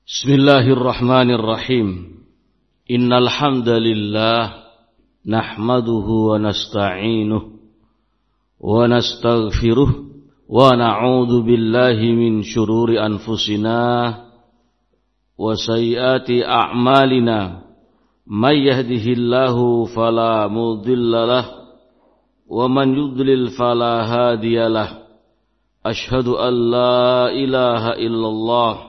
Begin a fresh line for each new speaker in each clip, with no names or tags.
Bismillahirrahmanirrahim. Innal hamdalillah nahmaduhu wa nasta'inuhu wa nastaghfiruh wa na'udzu billahi min syururi anfusina wa sayyiati a'malina. May yahdihillahu fala mudhillalah wa man yudlil fala hadiyalah. Asyhadu an la ilaha illallah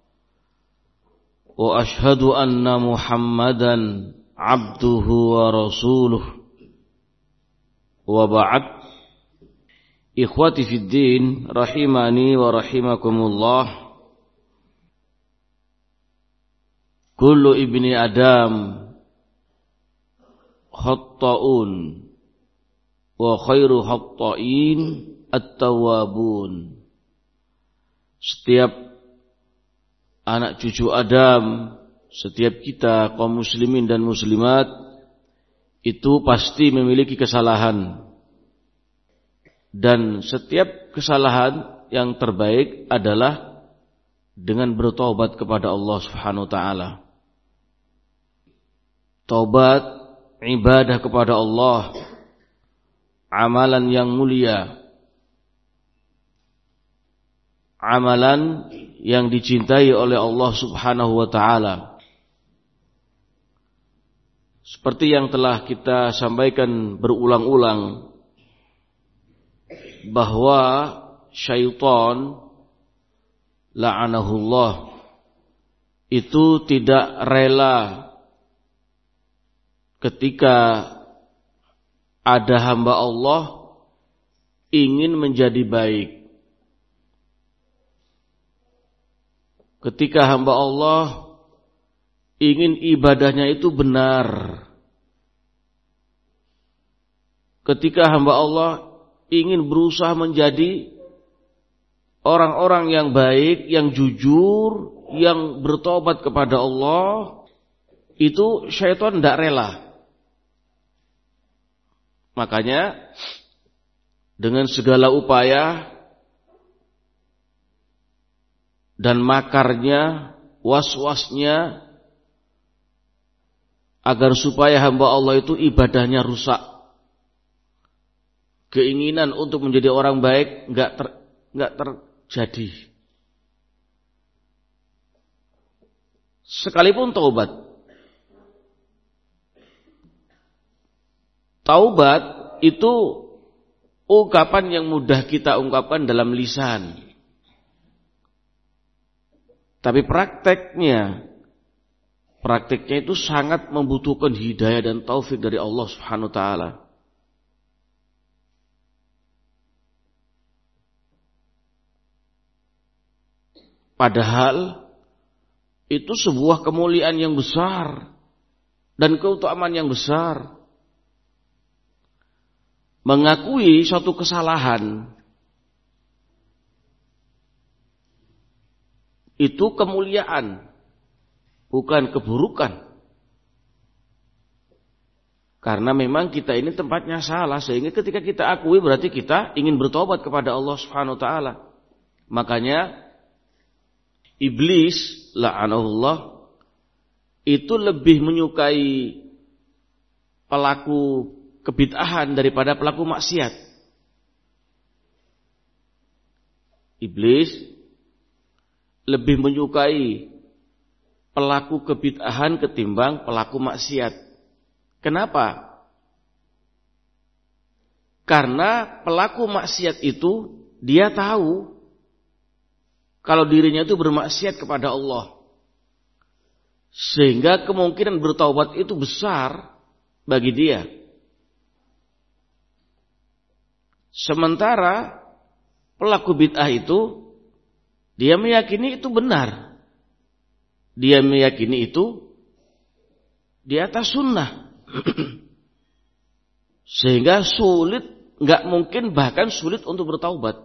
wa ashhadu anna Muhammadan abduhu wa rasuluh. Wa ba'd. Ikhwati fid din, rahimani wa rahimakumullah. Kullu ibni Adam khatta'un wa khairu khatta'in at-tawwabun. Setiap anak cucu Adam, setiap kita kaum muslimin dan muslimat itu pasti memiliki kesalahan. Dan setiap kesalahan yang terbaik adalah dengan bertobat kepada Allah Subhanahu wa taala. Taubat, ibadah kepada Allah, amalan yang mulia, amalan yang dicintai oleh Allah Subhanahu wa taala. Seperti yang telah kita sampaikan berulang-ulang, bahwa syaitan la'anahullah itu tidak rela ketika ada hamba Allah ingin menjadi baik. Ketika hamba Allah ingin ibadahnya itu benar. Ketika hamba Allah ingin berusaha menjadi orang-orang yang baik, yang jujur, yang bertobat kepada Allah, itu syaitan tidak rela. Makanya dengan segala upaya dan makarnya, was-wasnya, agar supaya hamba Allah itu ibadahnya rusak. Keinginan untuk menjadi orang baik enggak terjadi. Sekalipun taubat. Taubat itu ungkapan yang mudah kita ungkapkan dalam lisan. Tapi prakteknya itu sangat membutuhkan hidayah dan taufik dari Allah Subhanahu wa taala. Padahal itu sebuah kemuliaan yang besar dan keutamaan yang besar. Mengakui suatu kesalahan itu kemuliaan, bukan keburukan. Karena memang kita ini tempatnya salah, sehingga ketika kita akui berarti kita ingin bertobat kepada Allah Subhanahu wa taala. Makanya iblis la'anahullah itu lebih menyukai pelaku kebid'ahan daripada pelaku maksiat. Iblis lebih menyukai pelaku kebid'ahan ketimbang pelaku maksiat. Kenapa? Karena pelaku maksiat itu dia tahu kalau dirinya itu bermaksiat kepada Allah. Sehingga kemungkinan bertaubat itu besar bagi dia. Sementara pelaku bid'ah itu dia meyakini itu benar. Dia meyakini itu di atas sunnah. Sehingga sulit, enggak mungkin bahkan sulit untuk bertaubat.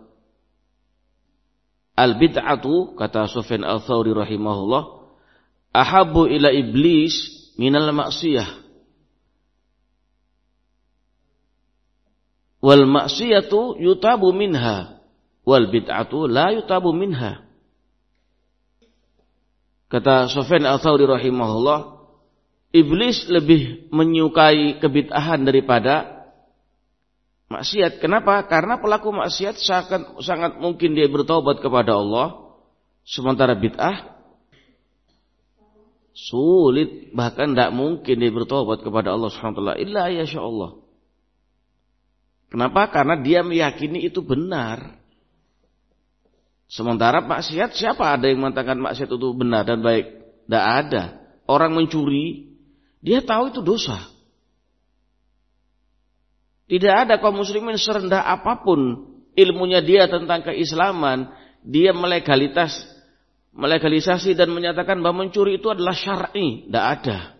Al-bid'atu, kata Sufyan al-Thawri rahimahullah, ahabbu ila iblis minal maksiyah. Wal maksiyatu yutabu minha, wal bid'atu la yutabu minha. Kata Sufyan Ats-Tsauri rahimahullah, iblis lebih menyukai kebid'ahan daripada maksiat. Kenapa? Karena pelaku maksiat sangat mungkin dia bertobat kepada Allah, sementara bid'ah sulit, bahkan tidak mungkin dia bertobat kepada Allah Subhanahu wa taala illa yasha Allah. Kenapa? Karena dia meyakini itu benar. Sementara maksiat, siapa ada yang mengatakan maksiat itu benar dan baik? Tidak ada. Orang mencuri, dia tahu itu dosa. Tidak ada kaum muslimin serendah apapun ilmunya dia tentang keislaman, dia melegalisasi dan menyatakan bahwa mencuri itu adalah syar'i. Tidak ada.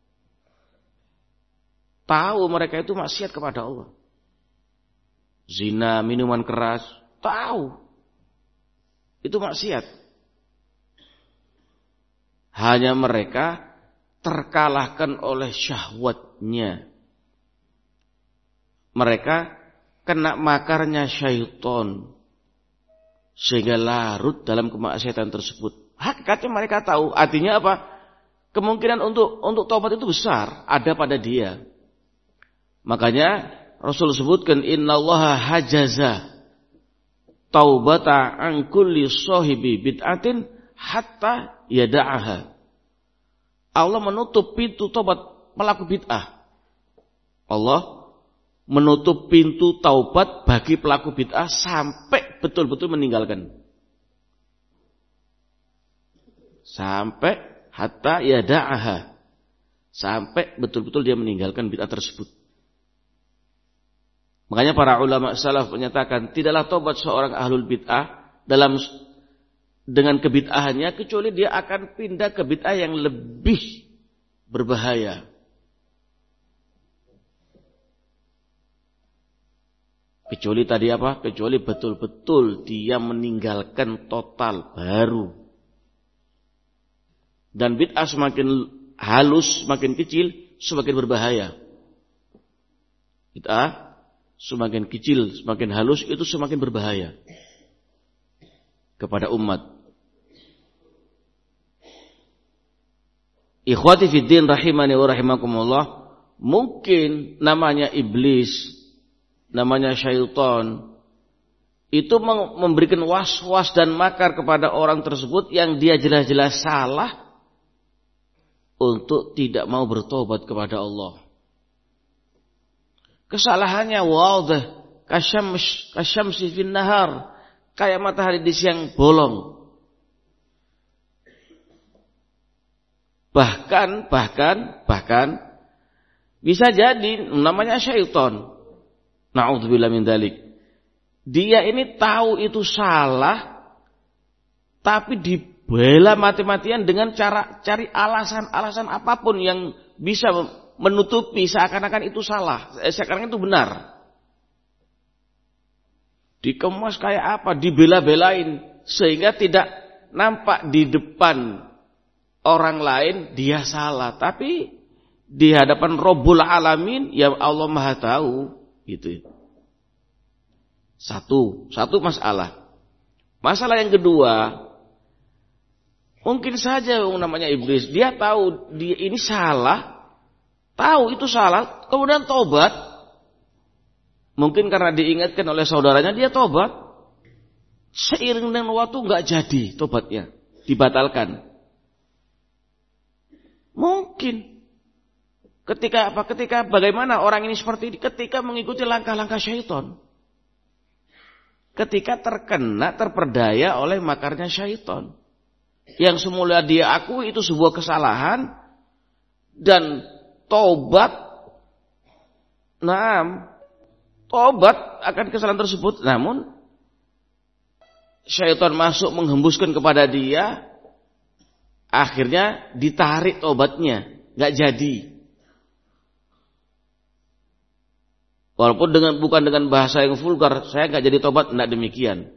Tahu mereka itu maksiat kepada Allah. Zina, minuman keras, tahu. Itu maksiat. Hanya mereka terkalahkan oleh syahwatnya. Mereka kena makarnya syaitan, sehingga larut dalam kemaksiatan tersebut. Hakikatnya mereka tahu. Artinya apa? Kemungkinan untuk taubat itu besar, ada pada dia. Makanya Rasul sebutkan, innallaha hajaza taubata an kulli sahibi bid'atin hatta yada'aha. Allah menutup pintu taubat pelaku bid'ah. Allah menutup pintu taubat bagi pelaku bid'ah sampai betul-betul meninggalkan. Sampai hatta yada'aha. Sampai betul-betul dia meninggalkan bid'ah tersebut. Makanya para ulama salaf menyatakan tidaklah tobat seorang ahlul bid'ah dengan kebid'ahannya kecuali dia akan pindah ke bid'ah yang lebih berbahaya. Kecuali tadi apa? Kecuali betul-betul dia meninggalkan total baru. Dan bid'ah semakin halus, semakin kecil, semakin berbahaya. Bid'ah semakin kecil, semakin halus, itu semakin berbahaya kepada umat. Ikhwati fiddin rahimani wa rahimakumullah, mungkin namanya iblis, namanya syaitan, itu memberikan was-was dan makar kepada orang tersebut yang dia jelas-jelas salah untuk tidak mau bertobat kepada Allah. Kesalahannya wadih, kasyamsi fin nahar, kayak matahari di siang bolong. Bahkan bisa jadi namanya syaitan. Na'udzubillah min dzalik. Dia ini tahu itu salah, tapi dibela mati-matian dengan cara cari alasan apapun yang bisa menutupi seakan-akan itu salah, seakan-akan itu benar. Dikemas kayak apa, dibela-belain sehingga tidak nampak di depan orang lain dia salah, tapi di hadapan Rabbul Alamin yang Allah Maha tahu gitu. Satu masalah. Masalah yang kedua, mungkin saja yang namanya iblis, dia tahu dia ini salah. Tahu itu salah, kemudian tobat. Mungkin karena diingatkan oleh saudaranya, dia tobat. Seiring dengan waktu nggak jadi tobatnya, dibatalkan. Mungkin. Ketika bagaimana orang ini seperti ini? Ketika mengikuti langkah-langkah syaitan. Ketika terperdaya oleh makarnya syaitan. Yang semula dia akui itu sebuah kesalahan. Dan tobat akan kesalahan tersebut, namun syaitan masuk menghembuskan kepada dia, akhirnya ditarik tobatnya, nggak jadi. Walaupun bukan dengan bahasa yang vulgar, saya nggak jadi tobat, enggak demikian.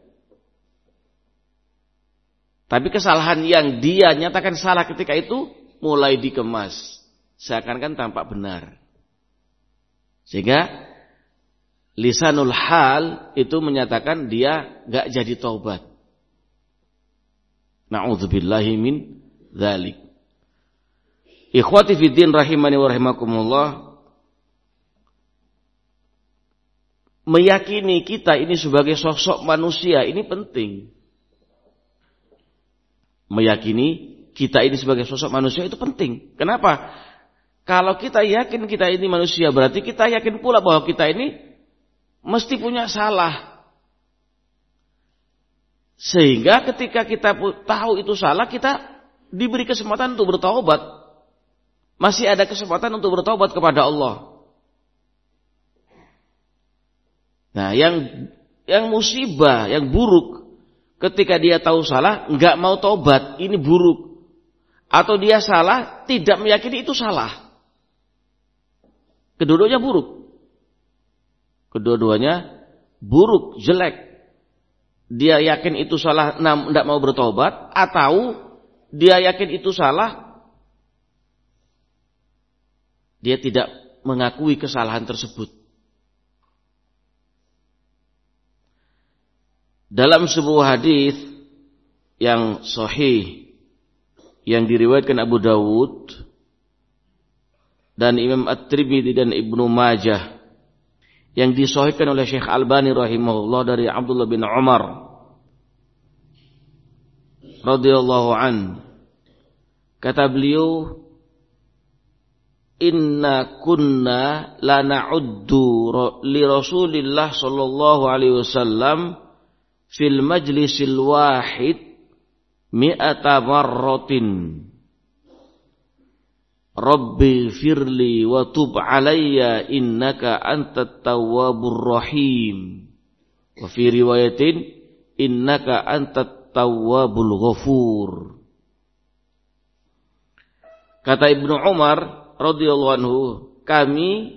Tapi kesalahan yang dia nyatakan salah ketika itu mulai dikemas. Seakan-akan tampak benar. Sehingga lisanul hal itu menyatakan dia gak jadi taubat. Na'udzubillahi min dzalik. Ikhwati fiddin rahimani wa rahimakumullah, meyakini kita ini sebagai sosok manusia ini penting. Meyakini kita ini sebagai sosok manusia itu penting. Kenapa? Kalau kita yakin kita ini manusia, berarti kita yakin pula bahwa kita ini mesti punya salah. Sehingga ketika kita tahu itu salah, kita diberi kesempatan untuk bertaubat. Masih ada kesempatan untuk bertaubat kepada Allah. Nah, yang musibah, yang buruk, ketika dia tahu salah, enggak mau taubat, ini buruk. Atau dia salah, tidak meyakini itu salah. Kedua-duanya buruk. Kedua-duanya buruk, jelek. Dia yakin itu salah, tidak mau bertobat, atau dia yakin itu salah, dia tidak mengakui kesalahan tersebut. Dalam sebuah hadis yang sahih yang diriwayatkan Abu Dawud dan Imam At-Tirmidzi dan Ibnu Majah, yang disahihkan oleh Syekh Albani rahimahullah dari Abdullah bin Umar radhiyallahu an, kata beliau, inna kunna la na'uddu li Rasulillah sallallahu alaihi wasallam fil majlisil wahid mi'ata marratin Rabbi firli wa tub alayya innaka antat tawwabur rahim, wa fi riwayatin innaka antat tawwabul ghafur. Kata Ibnu Umar radhiyallahu anhu, kami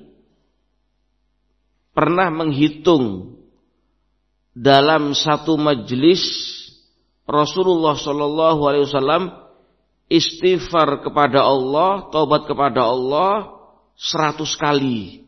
pernah menghitung dalam satu majlis Rasulullah sallallahu alaihi wasallam istighfar kepada Allah, taubat kepada Allah 100 kali.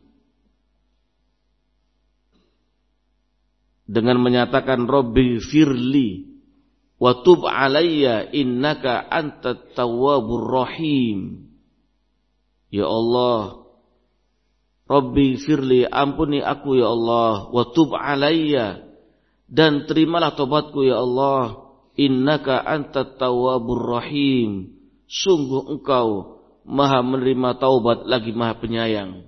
Dengan menyatakan Rabbi firli wa tub alayya innaka antat tawwabur rahim. Ya Allah, Rabbi firli, ampuni aku ya Allah, wa tub alayya, dan terimalah taubatku ya Allah, innaka antat tawwabur rahim, sungguh engkau maha menerima taubat lagi maha penyayang.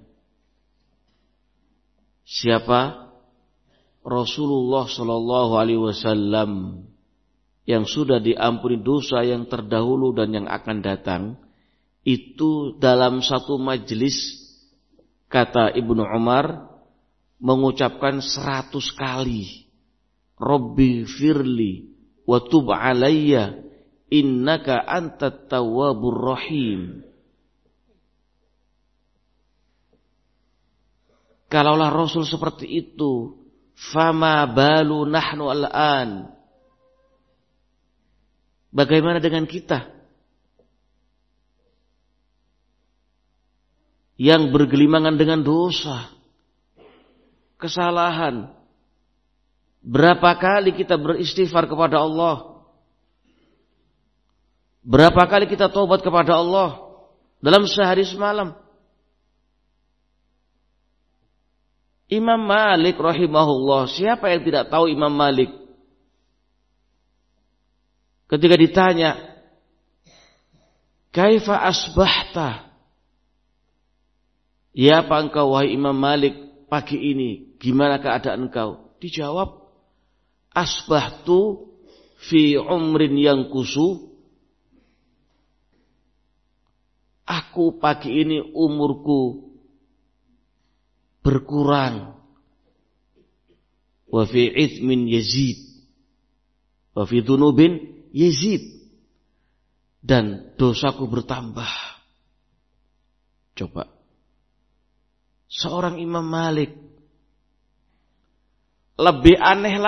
Siapa? Rasulullah sallallahu alaihi wasallam yang sudah diampuni dosa yang terdahulu dan yang akan datang. Itu dalam satu majelis, kata Ibnu Umar, mengucapkan 100 kali Rabbi firli wa tub alayya innaka antat tawwabur rahim. Kalaulah Rasul seperti itu, fama balu nahnu al-an, bagaimana dengan kita yang bergelimangan dengan dosa, kesalahan? Berapa kali kita beristighfar kepada Allah? Berapa kali kita taubat kepada Allah dalam sehari semalam? Imam Malik rahimahullah, siapa yang tidak tahu Imam Malik? Ketika ditanya, kaifa asbahta? Ya, apa engkau wahai Imam Malik pagi ini? Gimana keadaan engkau? Dijawab, asbahtu fi umrin yang kusu. Aku pagi ini umurku berkurang. Wa fi ithmin yazid. Wa fi dhunubin yazid. Dan dosaku bertambah. Coba. Seorang Imam Malik. Lebih aneh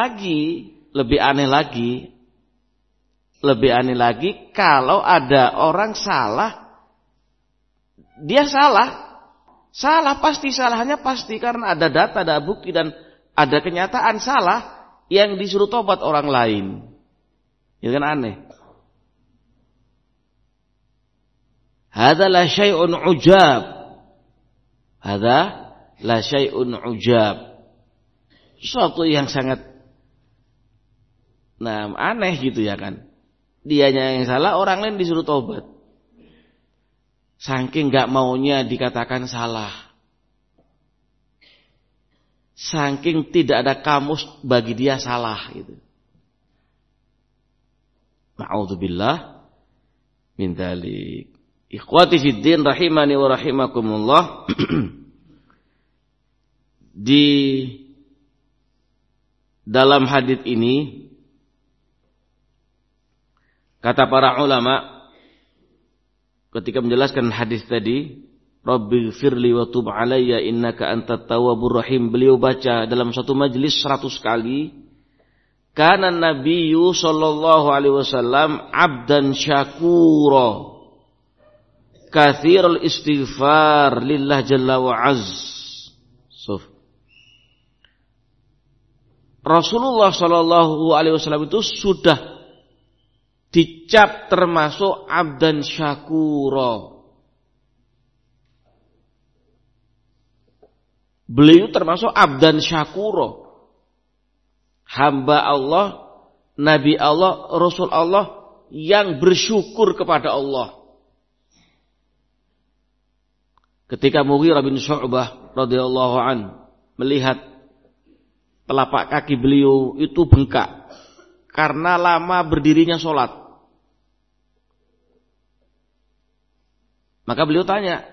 lagi kalau ada orang salah, dia salah pasti, salahnya pasti karena ada data, ada bukti dan ada kenyataan salah, yang disuruh tobat orang lain. Itu kan aneh. Hadza la syai'un ujab. Hadza la syai'un ujab. Suatu yang sangat aneh gitu ya kan. Dianya yang salah, orang lain disuruh tobat. Saking enggak maunya dikatakan salah. Saking tidak ada kamus bagi dia salah gitu. Na'udzubillah min dzalik. Ikhwati fid din rahimani wa rahimakumullah. Di dalam hadits ini kata para ulama ketika menjelaskan hadis tadi, Rabbighfirli wa tub alayya innaka antat tawwabur rahim, beliau baca dalam satu majelis 100 kali, kana nabiyyu sallallahu alaihi wasallam abdan syakura katsirul istighfar lillah jalla wa azz. Rasulullah sallallahu alaihi wasallam itu sudah dicap termasuk abdan syakura. Beliau termasuk abdan syakura. Hamba Allah, Nabi Allah, Rasul Allah yang bersyukur kepada Allah. Ketika Mughirah bin Syu'bah radhiyallahu an melihat telapak kaki beliau itu bengkak karena lama berdirinya sholat. Maka beliau tanya,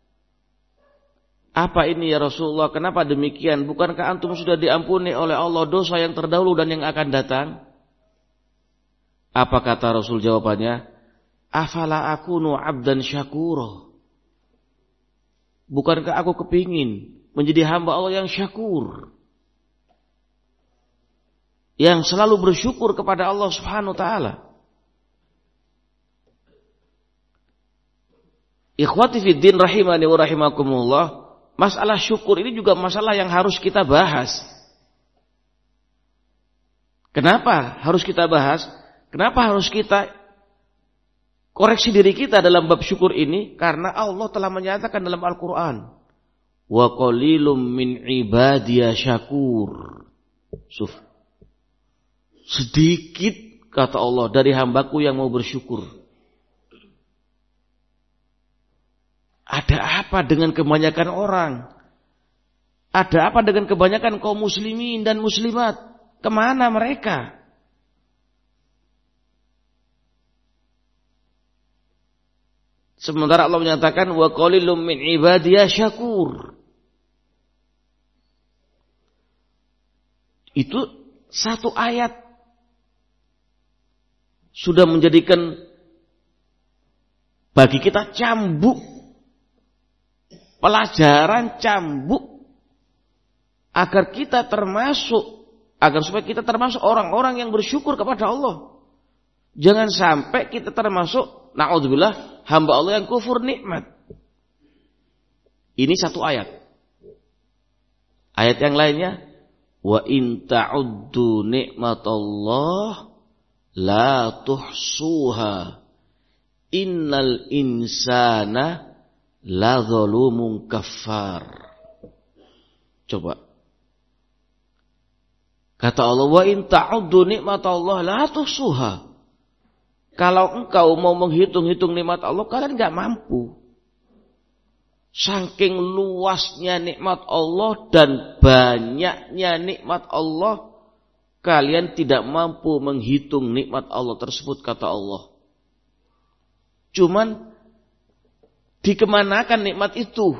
apa ini ya Rasulullah, kenapa demikian? Bukankah antum sudah diampuni oleh Allah dosa yang terdahulu dan yang akan datang? Apa kata Rasul jawabannya? Afala akunu abdan syakura. Bukankah aku kepingin menjadi hamba Allah yang syakur, yang selalu bersyukur kepada Allah Subhanahu wa taala. Ikhwati fid din rahimani wa rahimakumullah, masalah syukur ini juga masalah yang harus kita bahas. Kenapa harus kita bahas? Kenapa harus kita koreksi diri kita dalam bab syukur ini? Karena Allah telah menyatakan dalam Al-Quran, wa qalilum min ibadiya syakur. Sedikit kata Allah dari hambaku yang mau bersyukur. Ada apa dengan kebanyakan orang? Ada apa dengan kebanyakan kaum muslimin dan muslimat? Kemana mereka? Sementara Allah menyatakan wa qalilum min ibadiya syakur. Itu satu ayat sudah menjadikan bagi kita cambuk, pelajaran cambuk agar kita termasuk, agar supaya kita termasuk orang-orang yang bersyukur kepada Allah. Jangan sampai kita termasuk na'udzubillah hamba Allah yang kufur nikmat. Ini satu ayat. Ayat yang lainnya, wa in ta'uddu nikmatallah la tuhsuha innal insana la zalumun kafar. Coba. Kata Allah, wa in ta'uddu nikmatallah la tuhsuha. Kalau engkau mau menghitung-hitung nikmat Allah, kalian enggak mampu. Saking luasnya nikmat Allah dan banyaknya nikmat Allah, kalian tidak mampu menghitung nikmat Allah tersebut, kata Allah. Cuman dikemanakan nikmat itu?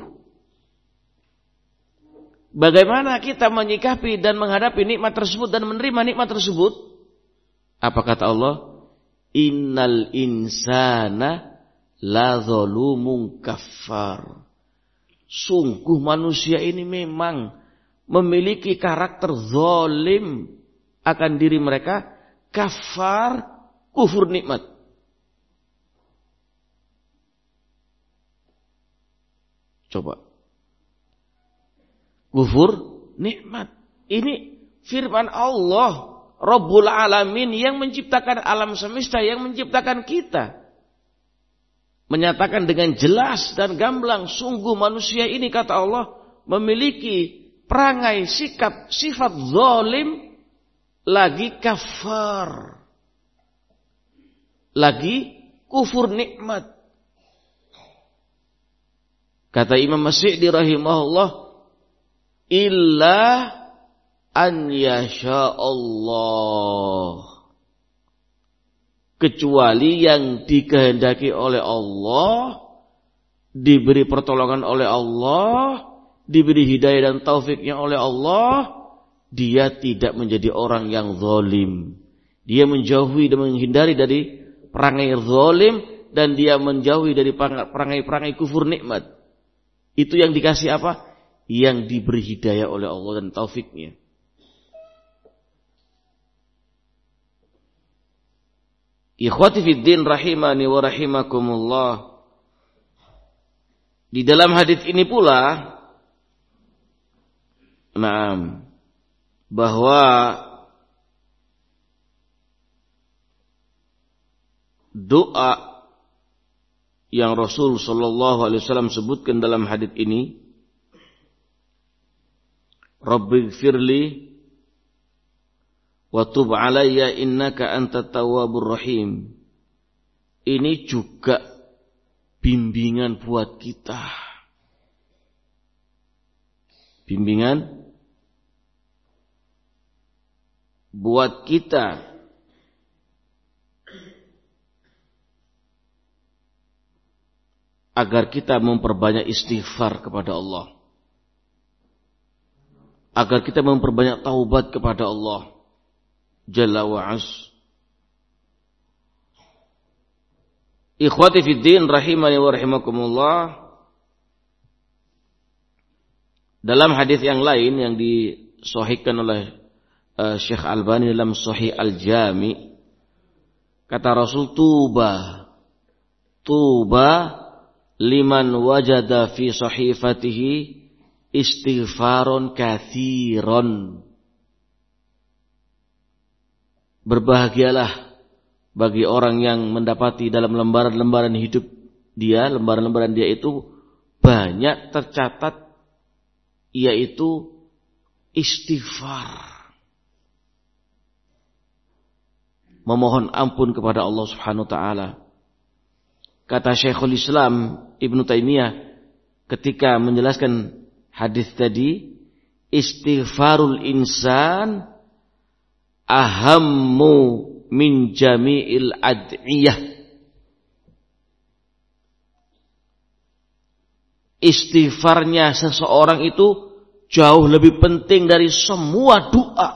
Bagaimana kita menyikapi dan menghadapi nikmat tersebut dan menerima nikmat tersebut? Apa kata Allah? Innal insana la zalumun kafar. Sungguh manusia ini memang memiliki karakter zalim akan diri mereka, kafar, kufur nikmat. Coba. Kufur nikmat. Ini firman Allah, Rabbul Alamin, yang menciptakan alam semesta, yang menciptakan kita. menyatakan dengan jelas dan gamblang, sungguh manusia ini kata Allah memiliki perangai, sikap, sifat zalim, lagi kafar, lagi kufur nikmat. Kata Imam As-Sa'di rahimahullah, illa an yasha Allah, kecuali yang dikehendaki oleh Allah, diberi pertolongan oleh Allah, diberi hidayah dan taufiknya oleh Allah, dia tidak menjadi orang yang zalim. Dia menjauhi dan menghindari dari perangai zalim, dan dia menjauhi dari perangai-perangai kufur nikmat. Itu yang dikasih apa? Yang diberi hidayah oleh Allah dan taufiknya. Ikhwati fid din rahimani wa rahimakumullah. Di dalam hadis ini pula, bahwa doa yang Rasul sallallahu alaihi wasallam sebutkan dalam hadis ini, Rabbighfirli wa tub alayya innaka antat tawwabur rahim. Ini juga bimbingan buat kita. Bimbingan buat kita agar kita memperbanyak istighfar kepada Allah, agar kita memperbanyak taubat kepada Allah Jalla wa'az. Ikhwati fid din rahimani wa rahimakumullah. Dalam hadis yang lain yang disahihkan oleh Syekh Albani dalam Sahih Al-Jami, kata Rasul, tuba liman wajada fi sahifatihi istighfaron katsiron. Berbahagialah bagi orang yang mendapati dalam lembaran-lembaran hidup dia, lembaran-lembaran dia itu banyak tercatat yaitu istighfar, memohon ampun kepada Allah Subhanahu wa taala. Kata Syekhul Islam Ibnu Taimiyah ketika menjelaskan hadis tadi, istighfarul insan ahammu min jami'il ad'iyah. Istighfarnya seseorang itu jauh lebih penting dari semua doa.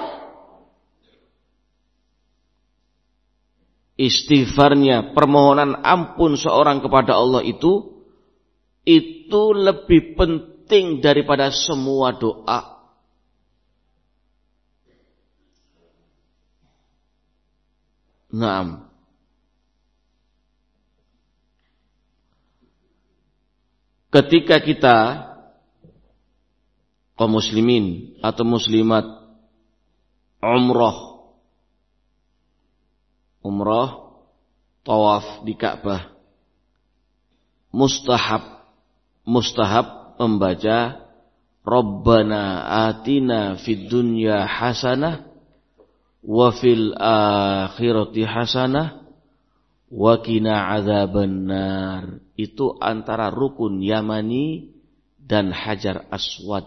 Istighfarnya, permohonan ampun seorang kepada Allah itu lebih penting daripada semua doa. Naam. Ketika kita kaum muslimin atau muslimat umrah tawaf di Ka'bah, mustahab membaca Rabbana atina fid dunya hasanah wa fil akhirati hasanah wa qina adzabannar. Itu antara rukun Yamani dan Hajar Aswad.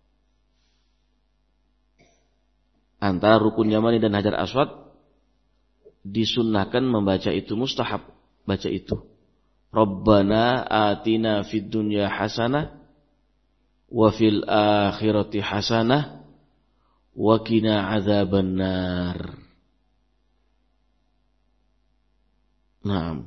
Antara rukun Yamani dan Hajar Aswad disunnahkan membaca itu, mustahab baca itu. Rabbana atina fid dunya hasanah wa fil akhirati hasanah wa qina adzabannar. Naam.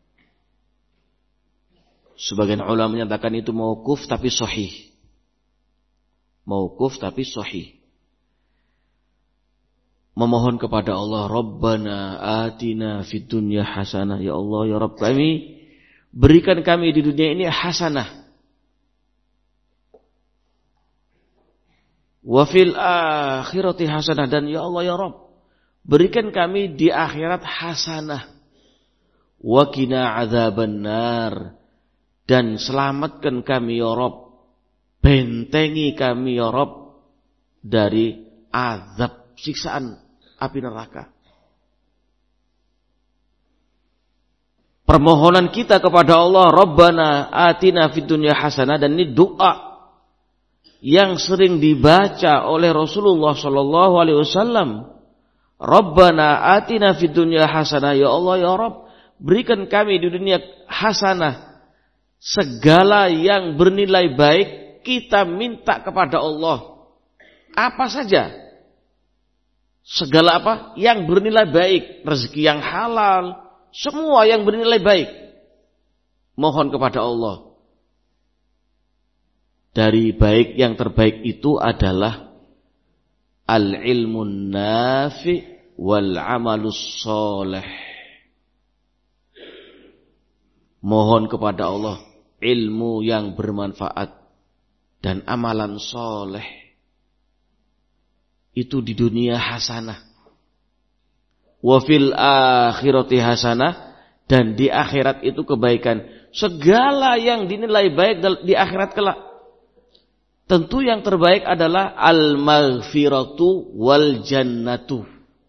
Sebagian ulama menyatakan itu mauquf tapi sahih. Mauquf tapi sahih. Memohon kepada Allah, Rabbana atina fid dunya hasanah. Ya Allah, ya Rabb kami, berikan kami di dunia ini hasanah. Wa fil akhirati hasanah, dan ya Allah ya Rabb, berikan kami di akhirat hasanah. wa qina adzabannar, dan selamatkan kami ya Rabb, bentengi kami ya Rabb dari azab siksaan api neraka. Permohonan kita kepada Allah, Rabbana atina fid dunya hasanah, dan ini doa yang sering dibaca oleh Rasulullah sallallahu alaihi wasallam. Rabbana atina fid dunya hasanah, ya Allah ya Rabb, berikan kami di dunia hasanah. Segala yang bernilai baik kita minta kepada Allah. Apa saja? Segala apa? Yang bernilai baik, rezeki yang halal, semua yang bernilai baik, mohon kepada Allah. Dari baik yang terbaik itu adalah al-ilmun nafi' wal amalus soleh. Mohon kepada Allah ilmu yang bermanfaat dan amalan soleh. Itu di dunia hasanah. Wa fil akhirati hasanah, dan di akhirat itu kebaikan. Segala yang dinilai baik di akhirat kelak. Tentu yang terbaik adalah al-maghfiratu wal jannatu.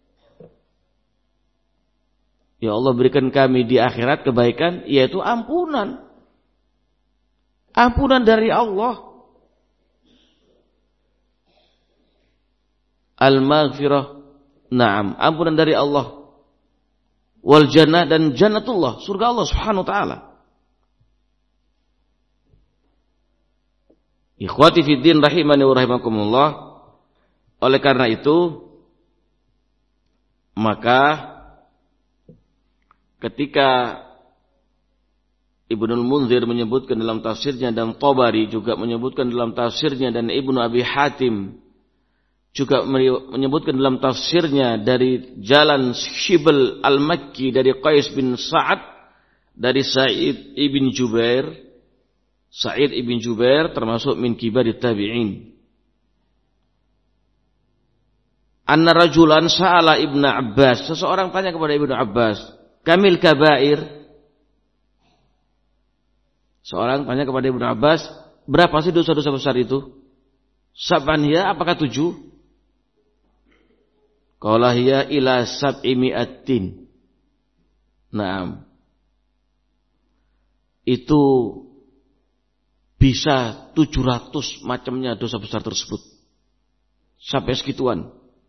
Ya Allah, berikan kami di akhirat kebaikan, yaitu ampunan. Ampunan dari Allah. Al-maghfirah, na'am, ampunan dari Allah. Wal jannah, dan jannatullah, surga Allah Subhanahu wa taala. Ikhwati fiddin rahimani wa rahimakumullah. Oleh karena itu, maka ketika Ibnul Munzir menyebutkan dalam tafsirnya, dan Tabari juga menyebutkan dalam tafsirnya, dan Ibnu Abi Hatim juga menyebutkan dalam tafsirnya dari jalan Shibl al-Makki dari Qais bin Sa'ad dari Sa'id ibn Jubair. Sa'id ibn Jubair termasuk min kibarit tabi'in. Anna rajulan sa'ala Ibnu Abbas, seseorang tanya kepada Ibnu Abbas, kamil kabair. Seorang tanya kepada Ibnu Abbas, berapa sih dosa-dosa besar itu? Sab'an hiya, apakah 7? Qala hiya ila sab'i mi'atin. Naam. Itu bisa 700 macamnya dosa besar tersebut. Sampai segituan.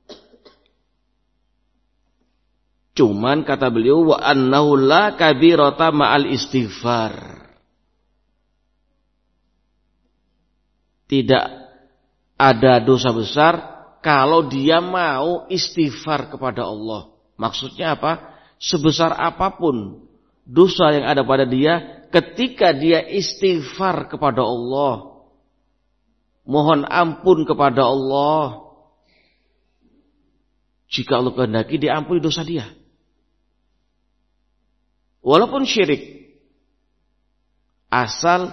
Cuman kata beliau, wa annahu la kabirata ma'al istighfar. Tidak ada dosa besar kalau dia mau istighfar kepada Allah. Maksudnya apa? Sebesar apapun dosa yang ada pada dia, ketika dia istighfar kepada Allah, mohon ampun kepada Allah, jika Allah kehendaki diampuni dosa dia. Walaupun syirik, asal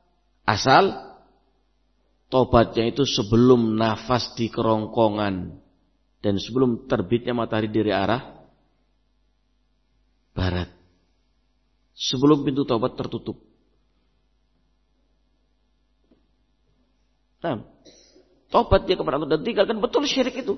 tobatnya itu sebelum nafas di kerongkongan dan sebelum terbitnya matahari dari arah barat, sebelum pintu taubat tertutup. Nah, taubat dia kepada Allah dan tinggalkan betul syirik itu.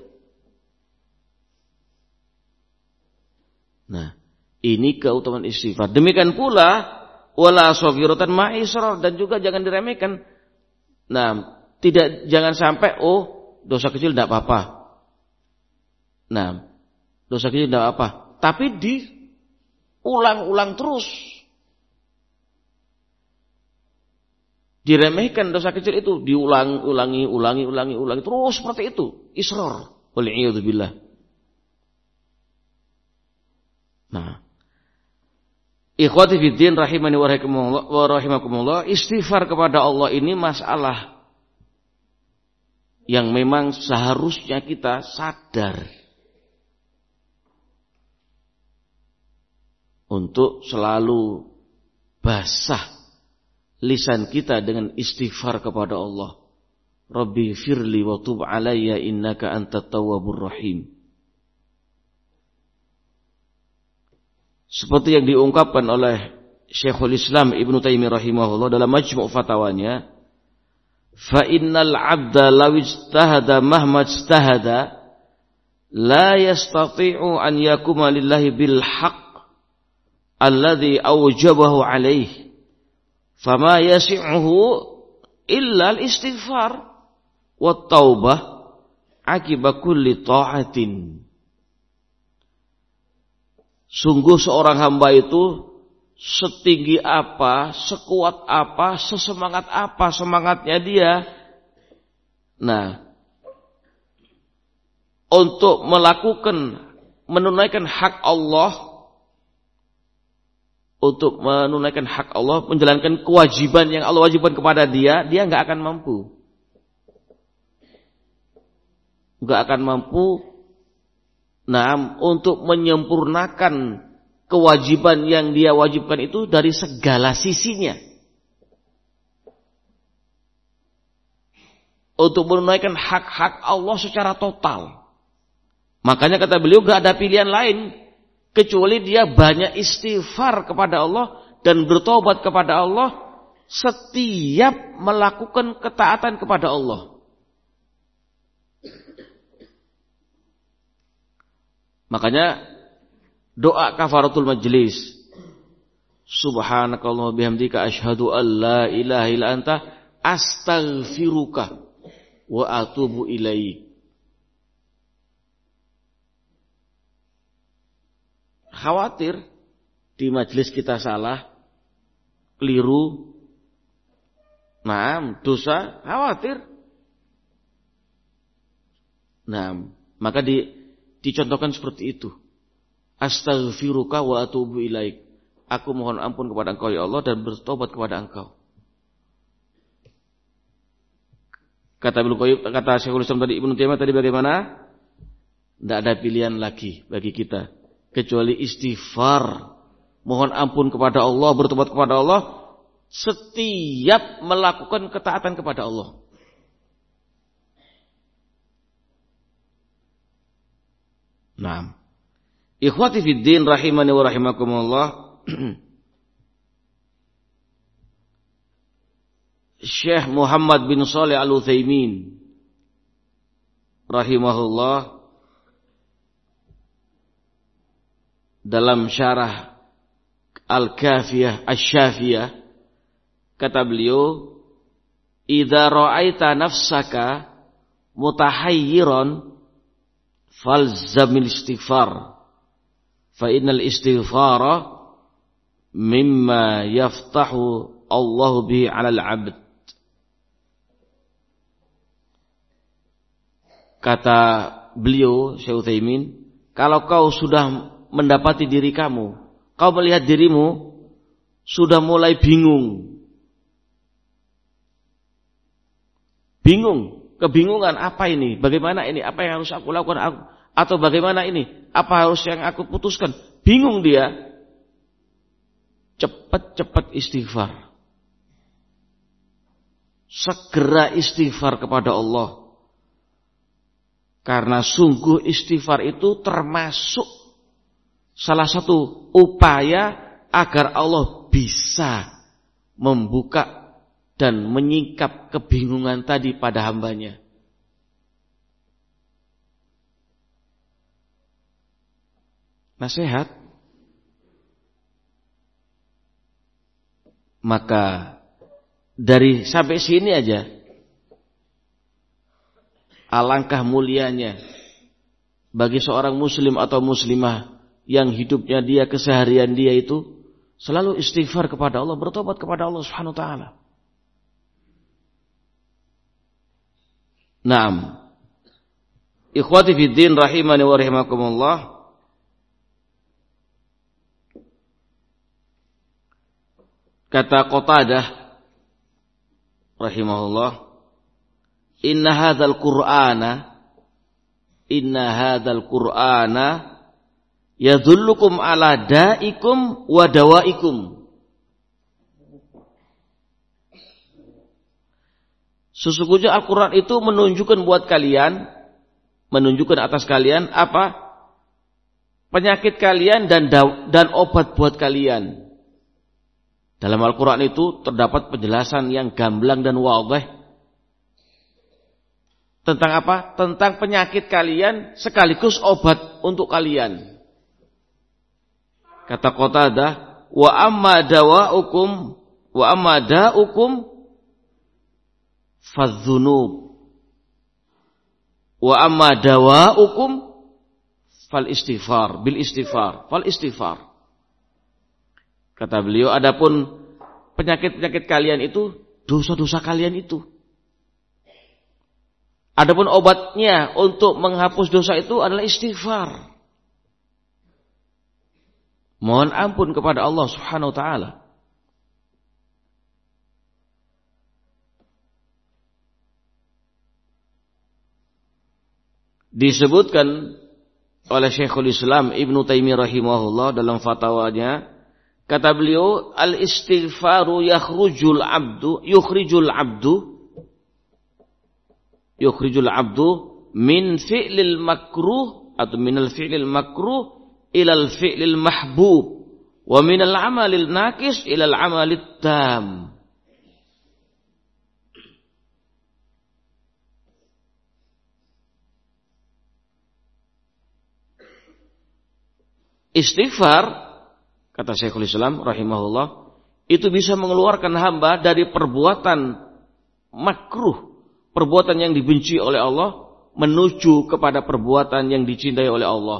Nah, ini keutamaan istighfar. Demikian pula wala saghiratan ma'israr, dan juga jangan diremehkan. Nah, jangan sampai dosa kecil tidak apa-apa. Nah, dosa kecil tidak apa-apa, tapi diulang-ulang terus. Diremehkan dosa kecil itu, diulangi terus seperti itu. Israr. Wal'iyadzubillah. Nah, ikhwati fiddin rahimani wa rahimakumullah, istighfar kepada Allah ini masalah yang memang seharusnya kita sadar untuk selalu basah lisan kita dengan istighfar kepada Allah. Rabbi firli wa tub alayya innaka antat tawwabur rahim. seperti yang diungkapkan oleh Syekhul Islam Ibnu Taimiyah rahimahullah dalam Majmu' Fatawanya, fa innal 'abda law ijtahada mahma ijtahada la yastati'u an yakuma lillahi bil haqq alladhi awjabahu alayhi fama yasi'uhu illa al istighfar wat taubah akiba kulli ta'atin. Sungguh seorang hamba itu setinggi apa, sekuat apa, sesemangat apa semangatnya dia, nah, untuk menunaikan hak Allah, menjalankan kewajiban yang Allah wajibkan kepada dia nggak akan mampu. Nah, untuk menyempurnakan kewajiban yang dia wajibkan itu dari segala sisinya. Untuk menunaikan hak-hak Allah secara total. Makanya kata beliau gak ada pilihan lain kecuali dia banyak istighfar kepada Allah dan bertobat kepada Allah setiap melakukan ketaatan kepada Allah. Makanya doa kafaratul majlis, subhanakallah bihamdika asyhadu an la ilaha illa anta astaghfiruka wa atubu ilaik. Khawatir di majelis kita salah, keliru, dosa, khawatir. Maka dicontohkan seperti itu. Astaghfiruka wa atubu ilaik. Aku mohon ampun kepada Engkau ya Allah dan bertobat kepada Engkau. Kata Syekhul Islam tadi, Ibnu Taimiyah tadi bagaimana? Tidak ada pilihan lagi bagi kita kecuali istighfar, mohon ampun kepada Allah, bertobat kepada Allah setiap melakukan ketaatan kepada Allah. Naam. Ikhwati fid din rahimani wa rahimakumullah. Syekh Muhammad bin Shalih Al-Utsaimin rahimahullah dalam syarah Al-Kafiyah Asy-Syafiyah kata beliau, idza ra'aita nafsaka mutahayyiran falzamil istighfar fa innal istighfara mimma yaftahu Allahu bihi 'alal 'abd. Kata beliau Syekh Utsaimin, kalau kau sudah mendapati diri kamu, kau melihat dirimu sudah mulai bingung, kebingungan apa ini, bagaimana ini, apa yang harus aku lakukan, atau bagaimana ini, apa harus yang aku putuskan, bingung dia, cepat-cepat istighfar, segera istighfar kepada Allah. Karena sungguh istighfar itu termasuk salah satu upaya agar Allah bisa membuka dan menyingkap kebingungan tadi pada hambanya. Nasihat. Maka dari sampai sini aja, alangkah mulianya bagi seorang muslim atau muslimah yang hidupnya dia, keseharian dia itu selalu istighfar kepada Allah, bertobat kepada Allah Subhanahu wa taala. Naam. Ikhwati fid din rahimani wa rahimakumullah. Kata Qatadah rahimahullah, Inna hadzal Qur'ana yadullukum ala da'ikum wa dawaikum. Sesungguhnya Al-Quran itu menunjukkan buat kalian, menunjukkan atas kalian apa? penyakit kalian dan obat buat kalian. Dalam Al-Quran itu terdapat penjelasan yang gamblang dan wadih. Tentang apa? Tentang penyakit kalian sekaligus obat untuk kalian. Kata Qatadah, wa amma da'ukum fadh-dhunub. Wa amma dawa'ukum fal istighfar, bil istighfar, fal istighfar. Kata beliau, adapun penyakit-penyakit kalian itu dosa-dosa kalian itu. Adapun obatnya untuk menghapus dosa itu adalah istighfar. Mohon ampun kepada Allah Subhanahu wa taala. Disebutkan oleh Syekhul Islam Ibnu Taimiyah rahimahullah dalam fatwanya, kata beliau, al-istighfaru yukhrijul abdu min fi'lil makruh atau minal fi'lil makruh ilal fi'lil mahbub wa minal amalil naqis ilal amalit tam. Istighfar, kata Syekhul Islam rahimahullah, itu bisa mengeluarkan hamba dari perbuatan makruh, perbuatan yang dibenci oleh Allah, menuju kepada perbuatan yang dicintai oleh Allah.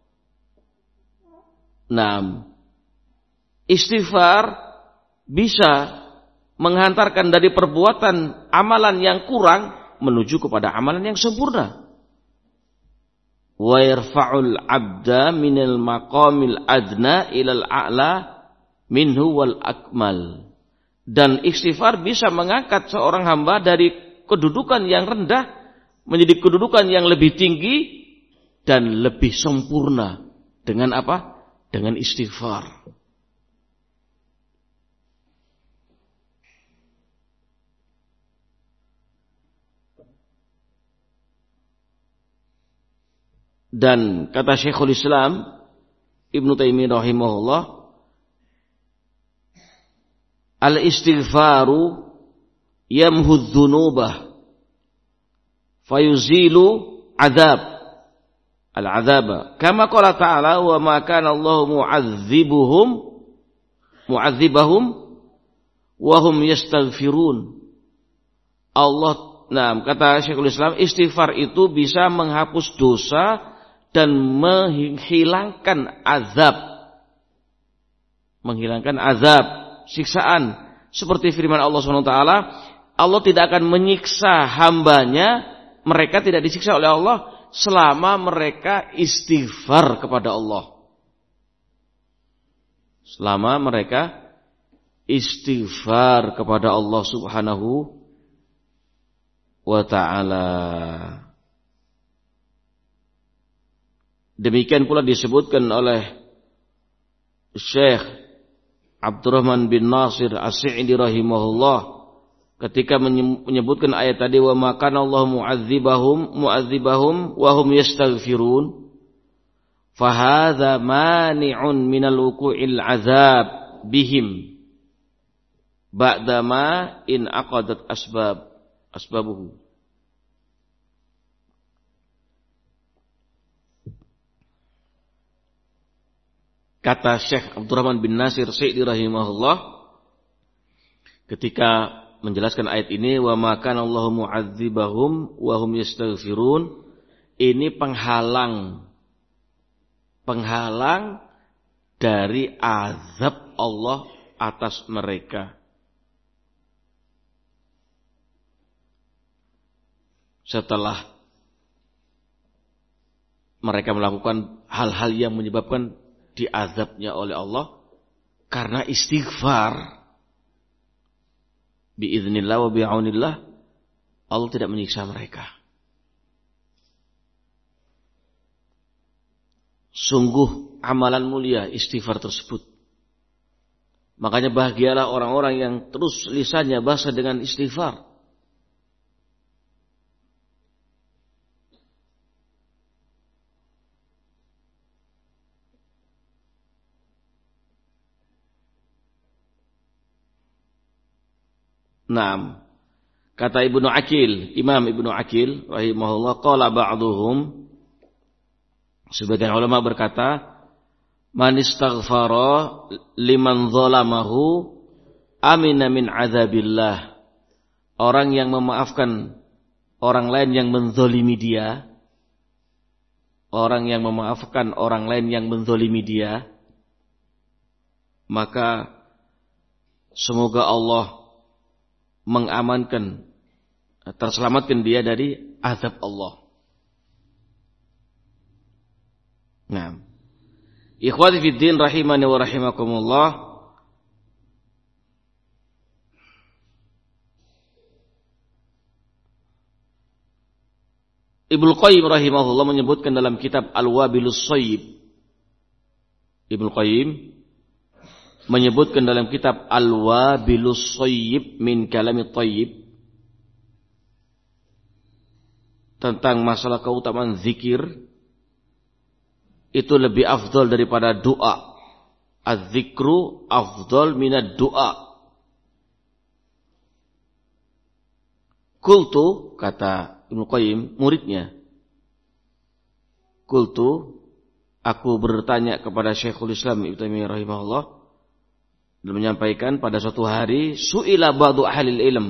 Nah, istighfar bisa menghantarkan dari perbuatan amalan yang kurang menuju kepada amalan yang sempurna. Wa yarfa'ul 'abda minal maqamil adna ilal a'la minhu wal akmal. Dan istighfar bisa mengangkat seorang hamba dari kedudukan yang rendah menjadi kedudukan yang lebih tinggi dan lebih sempurna. Dengan apa? Dengan istighfar. Dan kata Syekhul Islam Ibnu Taimiyah rahimahullah, al-istighfaru yamhudz dzunubah fayuzilu al-'adzaba kama qala ta'ala wa ma kana Allahu mu'adzibahum wa hum yastaghfirun. Kata Syekhul Islam, istighfar itu bisa menghapus dosa dan menghilangkan azab, siksaan. Seperti firman Allah SWT, Allah tidak akan menyiksa hambanya, mereka tidak disiksa oleh Allah selama mereka istighfar kepada Allah. Selama mereka istighfar kepada Allah Subhanahu wa ta'ala. Demikian pula disebutkan oleh Syekh Abdurrahman bin Nasir As-Sa'idi rahimahullah ketika menyebutkan ayat tadi, wa ma kana Allah mu'adzibahum wa hum yastaghfirun, fa hadza mani'un minal wuqu'il 'adzab bihim ba'da ma in aqadat asbabuhu. Kata Syekh Abdurrahman bin Nasir Sa'idi rahimahullah ketika menjelaskan ayat ini, wa ma kana Allahu mu'adzibahum wa hum yastaghfirun, ini penghalang dari azab Allah atas mereka. Setelah mereka melakukan hal-hal yang menyebabkan diazabnya oleh Allah, karena istighfar biiznillah wa bi'aunillah, Allah tidak menyiksa mereka. Sungguh amalan mulia istighfar tersebut. Makanya bahagialah orang-orang yang terus lisannya basah dengan istighfar. Naam. Kata Ibnu Aqil, Imam Ibnu Aqil rahimahullah, qala ba'duhum, sebagian ulama berkata, man istaghfara liman zalamahu amina min azabillah. Orang yang memaafkan orang lain yang menzalimi dia, orang yang memaafkan orang lain yang menzalimi dia, maka semoga Allah mengamankan, terselamatkan dia dari azab Allah. Nah, ikhwati fiddin rahimani wa rahimakumullah, Ibnu Qayyim rahimahullah menyebutkan dalam kitab Al-Wabilus Shayyib. Ibnu Qayyim menyebutkan dalam kitab Al-Wabilus Shayyib min Kalamit Thayyib tentang masalah keutamaan zikir, itu lebih afdal daripada doa. Az-zikru afdal minad doa. Qultu, kata Ibnu Qayyim, muridnya, qultu, aku bertanya kepada Syekhul Islam Ibnu Taimiyah rahimahullah, dan menyampaikan pada suatu hari, su'ila ba'du ahlil ilm,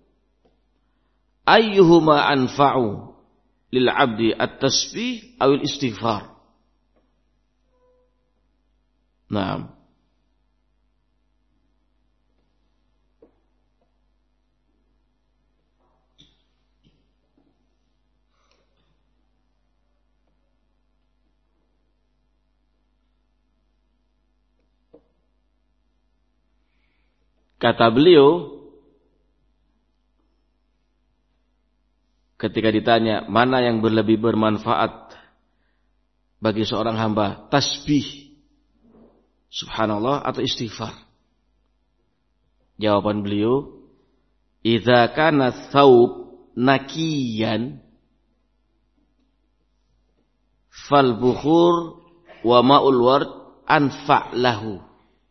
ayyuhuma anfa'u lil 'abdi at-tasbih awil istighfar. Nah, kata beliau, ketika ditanya mana yang lebih bermanfaat bagi seorang hamba, tasbih, subhanallah, atau istighfar? Jawaban beliau, idza kana thawb nakiyan fal bukhur wa ma'ul ward anfa' lahu.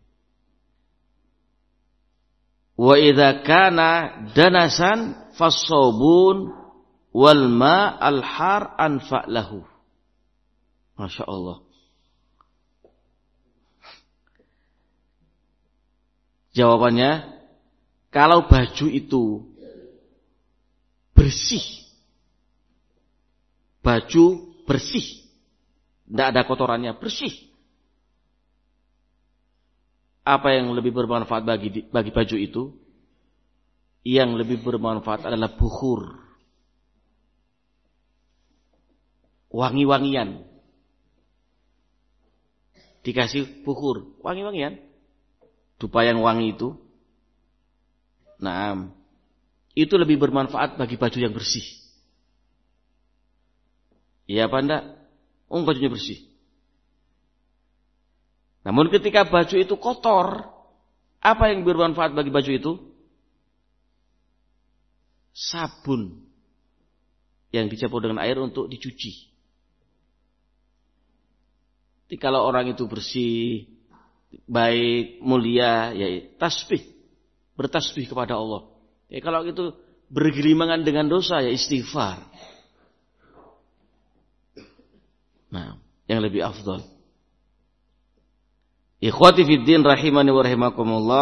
Wa idza kana danasan fasabun wal ma al har anfa lahu. Masya Allah. Jawabannya, kalau baju itu bersih, baju bersih, tidak ada kotorannya, bersih, apa yang lebih bermanfaat bagi baju itu? Yang lebih bermanfaat adalah bukhur, wangi-wangian. Dikasih bukhur, wangi-wangian, dupa yang wangi itu. Nah, itu lebih bermanfaat bagi baju yang bersih. Iya apa enggak? Bajunya bersih. Namun ketika baju itu kotor, apa yang bermanfaat bagi baju itu? Sabun yang dicampur dengan air untuk dicuci. Jadi kalau orang itu bersih, baik, mulia, ya tasbih, bertasbih kepada Allah. Ya kalau itu bergelimangan dengan dosa, ya istighfar. Nah, yang lebih afdal. Ikhwati fiddin rahimani wa rahimakumullah,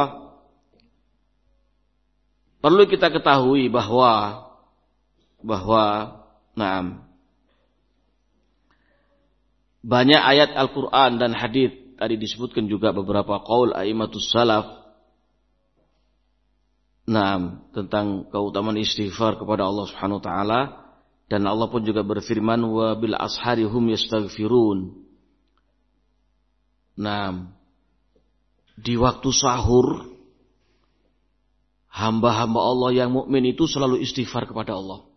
perlu kita ketahui bahwa banyak ayat Al-Quran dan hadits, tadi disebutkan juga beberapa qaul a'immatus salaf, tentang keutamaan istighfar kepada Allah Subhanahu wa taala, dan Allah pun juga berfirman, wa bil ashari hum yastaghfirun. Di waktu sahur, hamba-hamba Allah yang mukmin itu selalu istighfar kepada Allah.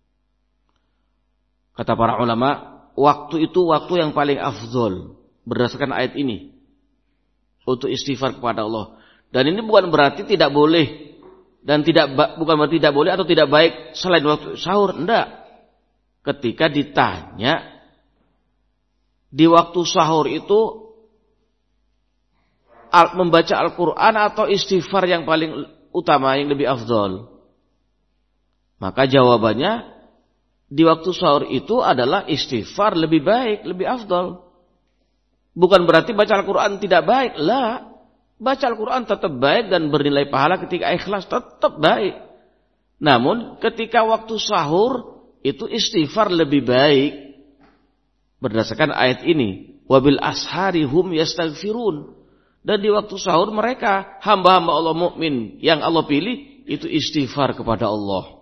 Kata para ulama, waktu itu waktu yang paling afdol berdasarkan ayat ini untuk istighfar kepada Allah. Dan ini bukan berarti tidak boleh dan bukan berarti tidak boleh atau tidak baik selain waktu sahur, enggak. Ketika ditanya di waktu sahur itu membaca Al-Quran atau istighfar yang paling utama, yang lebih afdal? Maka jawabannya, di waktu sahur itu adalah istighfar lebih baik, lebih afdal. Bukan berarti baca Al-Quran tidak baik. Lah, baca Al-Quran tetap baik dan bernilai pahala ketika ikhlas tetap baik. Namun ketika waktu sahur itu istighfar lebih baik. Berdasarkan ayat ini. Wabil ashari hum yastaghfirun. Dan di waktu sahur mereka, hamba-hamba Allah mukmin yang Allah pilih, itu istighfar kepada Allah.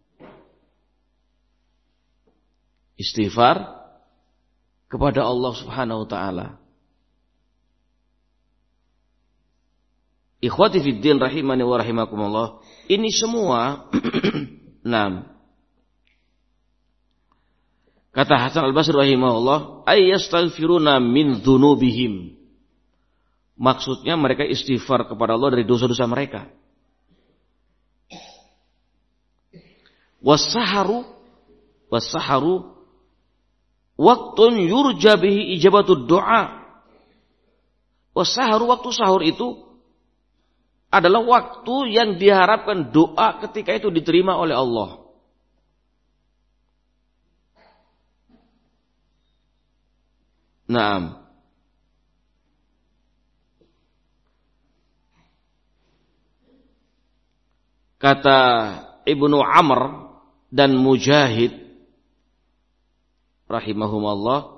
Istighfar kepada Allah subhanahu wa ta'ala. Ikhwati fiddin rahimani wa rahimakumullah. Ini semua nah, kata Hasan al-Basri rahimahullah, ayyastaghfiruna min dzunubihim. Maksudnya mereka istighfar kepada Allah dari dosa-dosa mereka. Was-saharu waktun yurja bihi ijabatud doa. Was-saharu, waktu sahur itu adalah waktu yang diharapkan doa ketika itu diterima oleh Allah. Naam. Kata Ibnu Amr dan Mujahid rahimahumullah,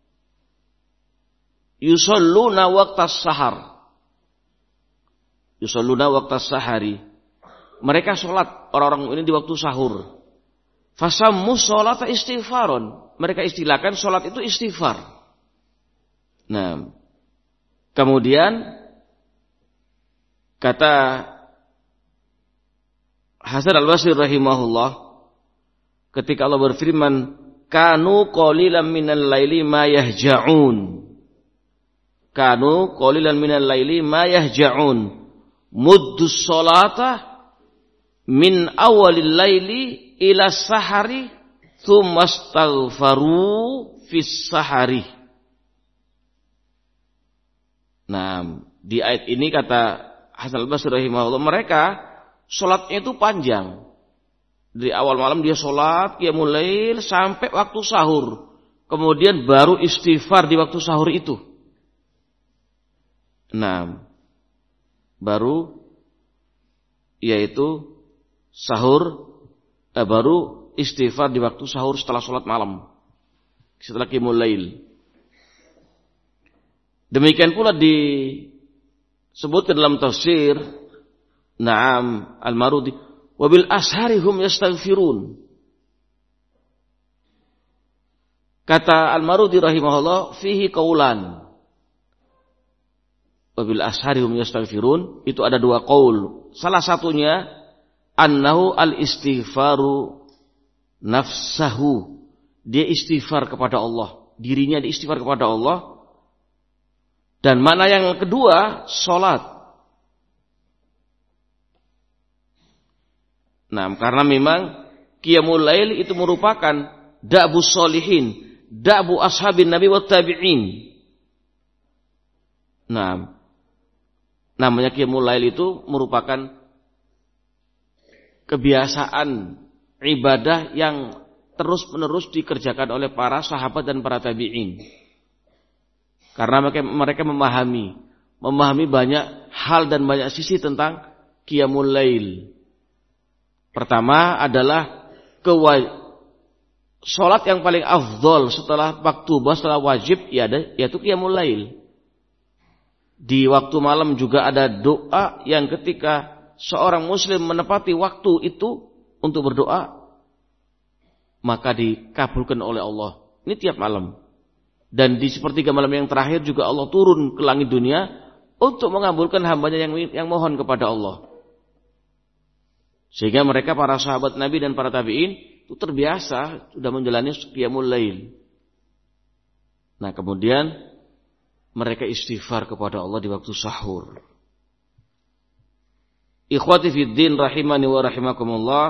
yusalluna waqtas sahar. Yusalluna waqtas sahari. Mereka sholat, orang-orang ini di waktu sahur. Fasammu sholata istighfaron. Mereka istilahkan sholat itu istighfar. Nah, kemudian kata Hasan al-Basri rahimahullah, ketika Allah berfirman, kanu qalilan minal laili ma yahja'un. Kanu qalilan minal laili ma yahja'un. Muddus sholata min awalil laili ila sahari thumma astaghfaru fis sahari. Nah, di ayat ini kata Hasan al-Basri rahimahullah, mereka sholatnya itu panjang. Dari awal malam dia sholat, qiyamul lail sampai waktu sahur. Kemudian baru istighfar di waktu sahur itu. Nah, baru yaitu sahur, baru istighfar di waktu sahur setelah sholat malam. Setelah qiyamul lail. Demikian pula disebutkan dalam tafsir Naam al-Marudi, wabil ashari hum yastaghfirun. Kata al-Marudi rahimahullah, fihi qaulan. Wabil ashari hum yastaghfirun, itu ada dua qaul. Salah satunya annahu al-istighfaru nafsahu. Dia istighfar kepada Allah, dirinya diistighfar kepada Allah. Dan makna yang kedua, salat. Nah, karena memang qiyamul lail itu merupakan da'bu sholihin, da'bu ashabin nabi wa tabi'in. Nah, namanya qiyamul lail itu merupakan kebiasaan ibadah yang terus-menerus dikerjakan oleh para sahabat dan para tabi'in. Karena mereka memahami banyak hal dan banyak sisi tentang qiyamul lail. Pertama adalah sholat yang paling afdol setelah maktubah, setelah wajib, yaitu qiyamul lail. Di waktu malam juga ada doa yang ketika seorang muslim menepati waktu itu untuk berdoa, maka dikabulkan oleh Allah. Ini tiap malam. Dan di sepertiga malam yang terakhir juga Allah turun ke langit dunia untuk mengabulkan hambanya yang mohon kepada Allah. Sehingga mereka para sahabat Nabi dan para tabi'in itu terbiasa sudah menjalani qiyamul lail. Nah, kemudian mereka istighfar kepada Allah di waktu sahur. Ikhwati fiddin rahimani wa rahimakumullah.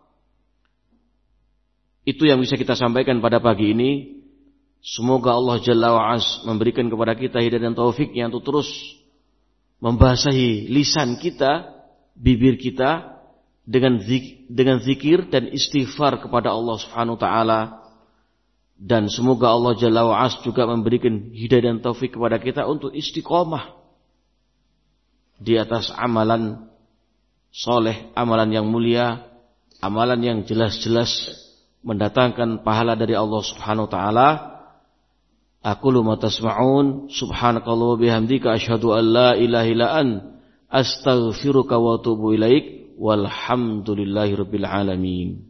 Itu yang bisa kita sampaikan pada pagi ini. Semoga Allah Jalla wa'az memberikan kepada kita hidayah dan taufiknya untuk terus membasahi lisan kita bibir kita dengan zikir dan istighfar kepada Allah Subhanahu wa taala, dan semoga Allah Jalla wa As juga memberikan hidayah dan taufik kepada kita untuk istiqomah di atas amalan soleh, amalan yang mulia, amalan yang jelas-jelas mendatangkan pahala dari Allah Subhanahu wa taala. Aqulu ma tasma'un, subhanakallah wa bihamdika asyhadu an la ilaha illa anta astaghfiruka wa atubu ilaik, walhamdulillahirabbil alamin.